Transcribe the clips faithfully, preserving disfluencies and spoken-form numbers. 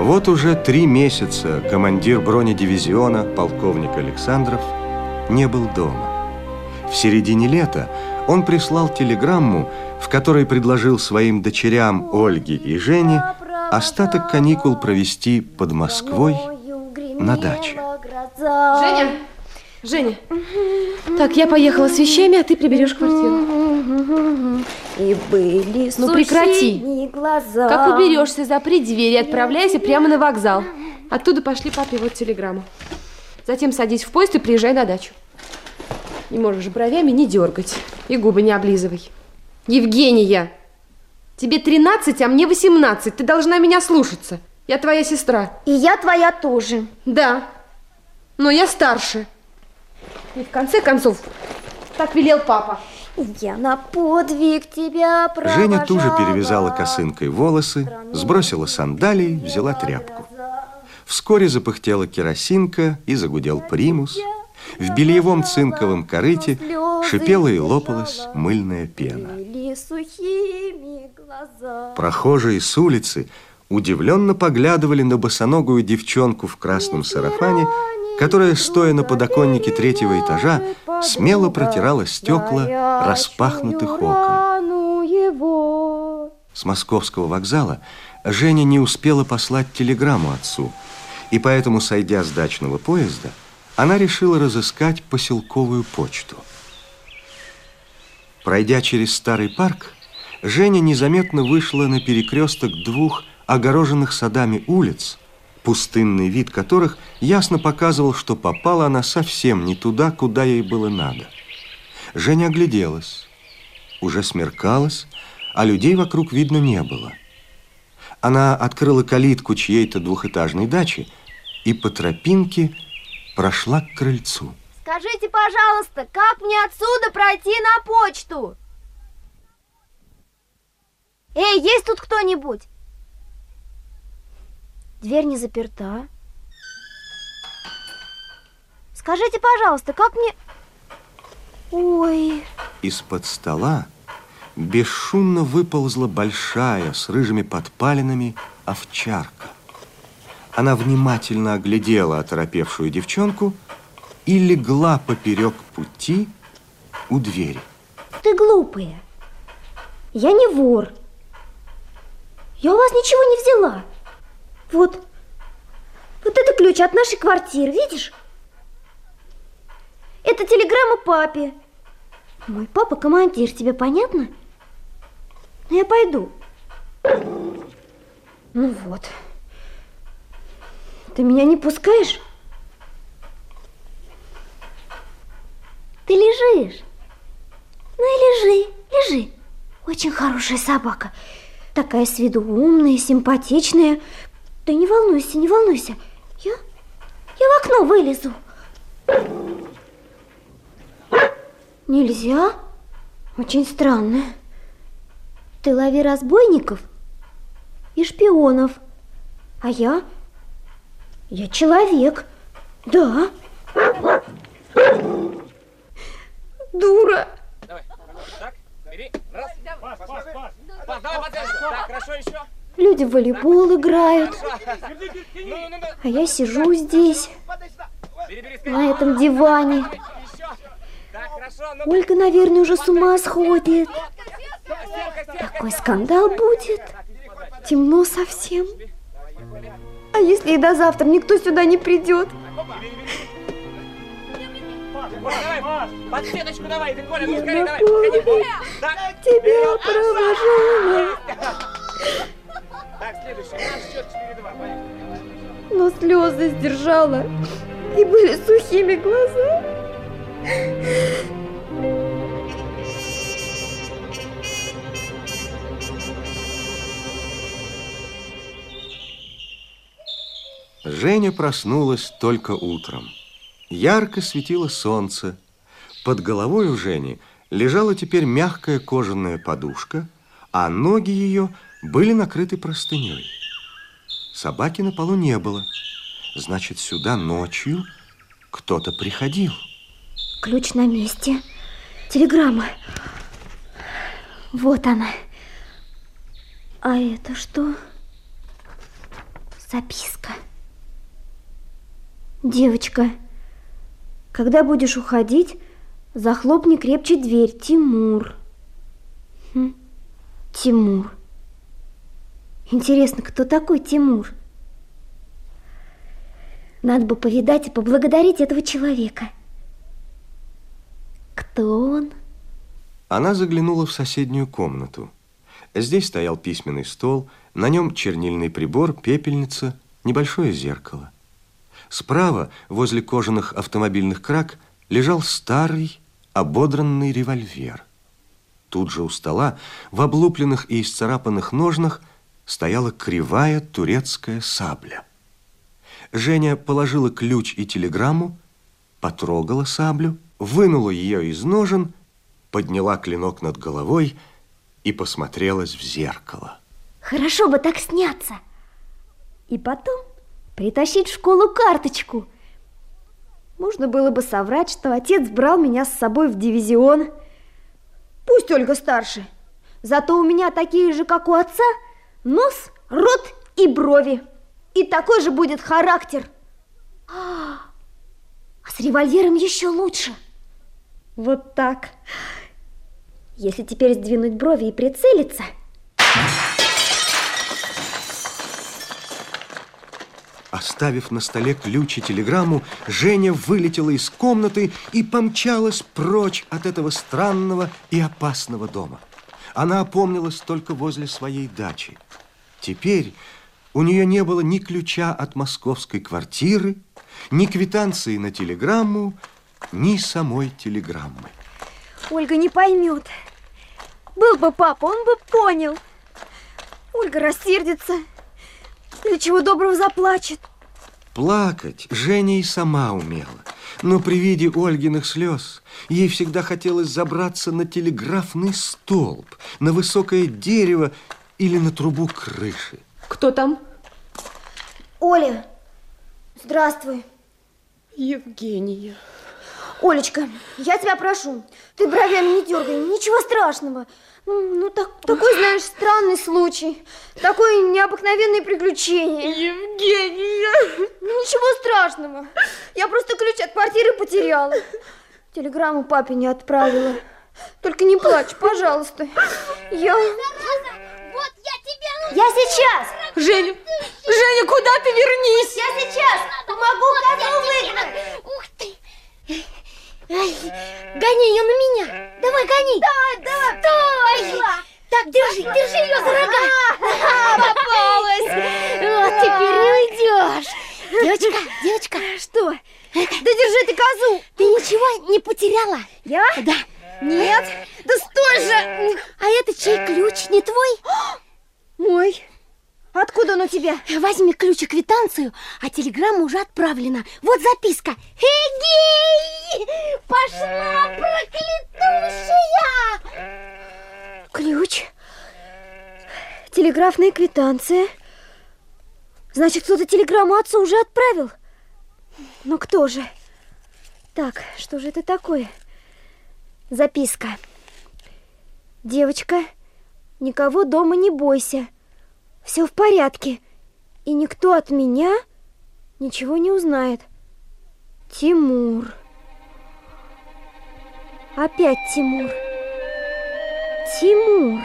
Вот уже три месяца командир бронедивизиона, полковник Александров, не был дома. В середине лета он прислал телеграмму, в которой предложил своим дочерям Ольге и Жене остаток каникул провести под Москвой на даче. Женя! Женя! Так, я поехала с вещами, а ты приберешь квартиру. И были ну прекрати. Глаза. Как уберешься, запри дверь и отправляйся прямо на вокзал. Оттуда пошли папе вот телеграмму. Затем садись в поезд и приезжай на дачу. Не можешь бровями не дергать и губы не облизывай. Евгения, тебе тринадцать, а мне восемнадцать. Ты должна меня слушаться. Я твоя сестра. И я твоя тоже. Да, но я старше. И в конце концов, так велел папа. Я на подвиг тебя провожала. Женя тоже перевязала косынкой волосы, сбросила сандалии, взяла тряпку. Вскоре запыхтела керосинка и загудел примус. В бельевом цинковом корыте шипела и лопалась мыльная пена. Прохожие с улицы удивленно поглядывали на босоногую девчонку в красном сарафане, которая, стоя на подоконнике третьего этажа, смело протирала стекла распахнутых окон. С московского вокзала Женя не успела послать телеграмму отцу, и поэтому, сойдя с дачного поезда, она решила разыскать поселковую почту. Пройдя через старый парк, Женя незаметно вышла на перекресток двух огороженных садами улиц, пустынный вид которых ясно показывал, что попала она совсем не туда, куда ей было надо. Женя огляделась. Уже смеркалось, а людей вокруг видно не было. Она открыла калитку чьей-то двухэтажной дачи и по тропинке прошла к крыльцу. Скажите, пожалуйста, как мне отсюда пройти на почту? Эй, есть тут кто-нибудь? Дверь не заперта. Скажите, пожалуйста, как мне... Ой... Из-под стола бесшумно выползла большая, с рыжими подпалинами, овчарка. Она внимательно оглядела оторопевшую девчонку и легла поперек пути у двери. Ты глупая. Я не вор. Я у вас ничего не взяла. Вот, вот это ключ от нашей квартиры, видишь? Это телеграмма папе. Мой папа командир, тебе понятно? Ну, я пойду. Ну вот. Ты меня не пускаешь? Ты лежишь. Ну и лежи, лежи. Очень хорошая собака. Такая с виду умная, симпатичная. Да не волнуйся, не волнуйся. Я, я в окно вылезу. Нельзя? Очень странно. Ты лови разбойников и шпионов. А я... Я человек. Да. Дура. Давай. Так, бери. Раз. Пас, пас, пас. Пас, давай, подвязывай. Так, хорошо, еще. Люди в волейбол играют. А я сижу здесь, на этом диване. Ольга, наверное, уже с ума сходит. Такой скандал будет. Темно совсем. А если и до завтра никто сюда не придет? Давай, подсветочку давай, ты, Коля, ну скорее, давай. Тебя провожала. Так, следующий, наш счет четыре-два, поехали. Но слезы сдержала, и были сухими глаза. Женя проснулась только утром. Ярко светило солнце. Под головой у Жени лежала теперь мягкая кожаная подушка, а ноги ее были накрыты простыней. Собаки на полу не было. Значит, сюда ночью кто-то приходил. Ключ на месте. Телеграмма. Вот она. А это что? Записка. Девочка, когда будешь уходить, захлопни крепче дверь. Тимур. Хм. Тимур. Интересно, кто такой Тимур? Надо бы повидать и поблагодарить этого человека. Кто он? Она заглянула в соседнюю комнату. Здесь стоял письменный стол, на нем чернильный прибор, пепельница, небольшое зеркало. Справа, возле кожаных автомобильных краг, лежал старый, ободранный револьвер. Тут же у стола, в облупленных и исцарапанных ножнах, стояла кривая турецкая сабля. Женя положила ключ и телеграмму, потрогала саблю, вынула ее из ножен, подняла клинок над головой и посмотрелась в зеркало. Хорошо бы так сняться. И потом притащить в школу карточку. Можно было бы соврать, что отец брал меня с собой в дивизион. Пусть Ольга старше. Зато у меня такие же, как у отца, нос, рот и брови. И такой же будет характер. А с револьвером еще лучше. Вот так. Если теперь сдвинуть брови и прицелиться... Оставив на столе ключ и телеграмму, Женя вылетела из комнаты и помчалась прочь от этого странного и опасного дома. Она опомнилась только возле своей дачи. Теперь у нее не было ни ключа от московской квартиры, ни квитанции на телеграмму, ни самой телеграммы. Ольга не поймет. Был бы папа, он бы понял. Ольга рассердится. Или чего доброго заплачет. Плакать Женя и сама умела. Но при виде Ольгиных слез ей всегда хотелось забраться на телеграфный столб, на высокое дерево или на трубу крыши. Кто там? Оля, здравствуй. Евгения. Олечка, я тебя прошу, ты бровями не дергай, ничего страшного. Ну, ну так, такой, знаешь, странный случай, такое необыкновенное приключение. Евгения! Ничего страшного, я просто ключ от квартиры потеряла. Телеграмму папе не отправила. Только не плачь, пожалуйста. Я... Вот я тебя... Я сейчас! Женя! Женя, куда ты, вернись? Я сейчас! Помогу козу выгнать! Ух ты! Ай, гони ее на меня! Давай, гони! Давай, давай! Стой! Так, держи, держи ее за рога! Попалась! Вот теперь не уйдешь! Девочка, девочка! Что? Да держи ты козу! Ты ничего не потеряла? Я? Да. Нет! Да стой же! А это чей ключ, не твой? Мой. Откуда он у тебя? Возьми ключ и квитанцию, а телеграмма уже отправлена. Вот записка. Эгей! Пошла проклятущая! Ключ. Телеграфная квитанция. Значит, кто-то телеграмму отцу уже отправил. Но кто же? Так, что же это такое? Записка. Девочка, никого дома не бойся. Все в порядке. И никто от меня ничего не узнает. Тимур. Опять Тимур. Тимур.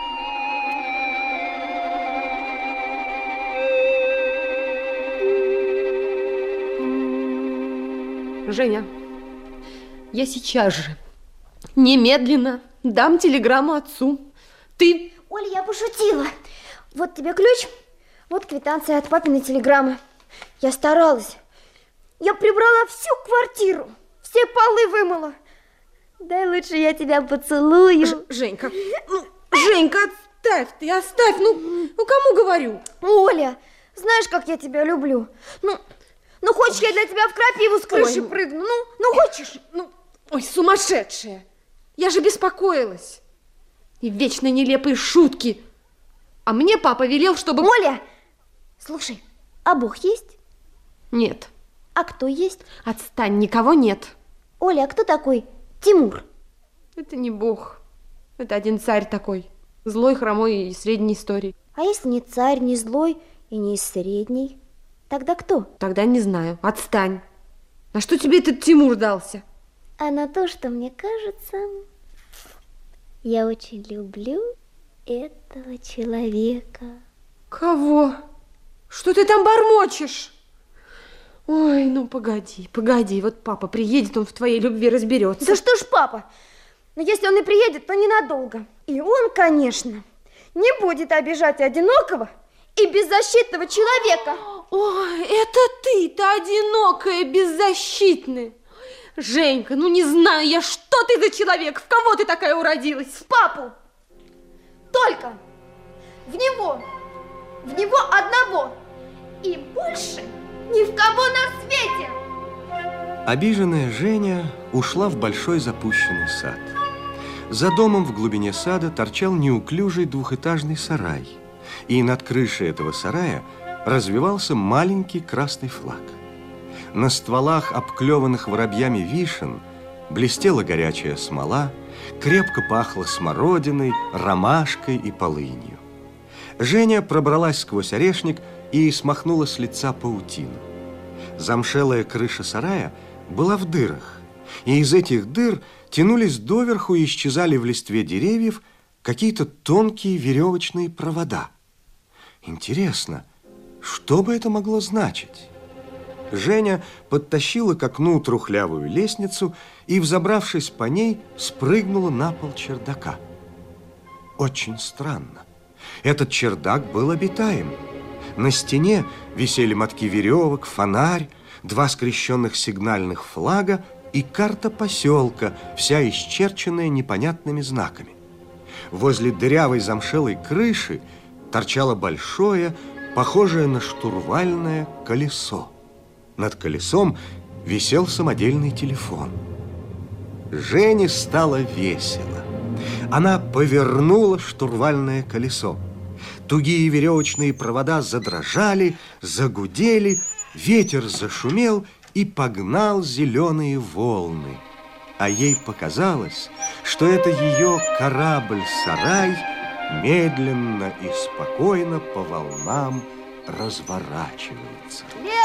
Женя, я сейчас же, немедленно дам телеграмму отцу. Ты... Оля, я пошутила. Вот тебе ключ, вот квитанция от папиной телеграммы. Я старалась. Я прибрала всю квартиру, все полы вымыла. Дай лучше я тебя поцелую. Ж Женька, ну, Женька, отставь ты, оставь, ну, ну кому говорю? Оля, знаешь, как я тебя люблю. Ну, ну хочешь, я для тебя в крапиву с крыши Ой. прыгну? Ну, ну хочешь? Ну, ой, сумасшедшая. Я же беспокоилась. И вечно нелепые шутки. А мне папа велел, чтобы... Оля, слушай, а Бог есть? Нет. А кто есть? Отстань, никого нет. Оля, а кто такой Тимур? Это не Бог. Это один царь такой. Злой, хромой и средней истории. А если не царь, не злой и не из средней. Тогда кто? Тогда не знаю. Отстань. А что тебе этот Тимур дался? А на то, что мне кажется, я очень люблю этого человека. Кого? Что ты там бормочешь? Ой, ну погоди, погоди. Вот папа приедет, он в твоей любви разберется. Да что ж, папа, но если он и приедет, то ненадолго. И он, конечно, не будет обижать одинокого и беззащитного человека. Ой, это ты-то одинокая, беззащитная. Женька, ну не знаю я, что ты за человек, в кого ты такая уродилась? В папу. Только в него. В него одного. И больше ни в кого на свете. Обиженная Женя ушла в большой запущенный сад. За домом в глубине сада торчал неуклюжий двухэтажный сарай. И над крышей этого сарая развивался маленький красный флаг. На стволах, обклеванных воробьями вишен, блестела горячая смола, крепко пахло смородиной, ромашкой и полынью. Женя пробралась сквозь орешник и смахнула с лица паутину. Замшелая крыша сарая была в дырах, и из этих дыр тянулись доверху и исчезали в листве деревьев какие-то тонкие веревочные провода. Интересно, что бы это могло значить? Женя подтащила к окну трухлявую лестницу и, взобравшись по ней, спрыгнула на пол чердака. Очень странно. Этот чердак был обитаем. На стене висели мотки веревок, фонарь, два скрещенных сигнальных флага и карта поселка, вся исчерченная непонятными знаками. Возле дырявой замшелой крыши торчало большое, похожее на штурвальное колесо. Над колесом висел самодельный телефон. Жене стало весело. Она повернула штурвальное колесо. Тугие веревочные провода задрожали, загудели, ветер зашумел и погнал зеленые волны. А ей показалось, что это ее корабль-сарай медленно и спокойно по волнам разворачивается.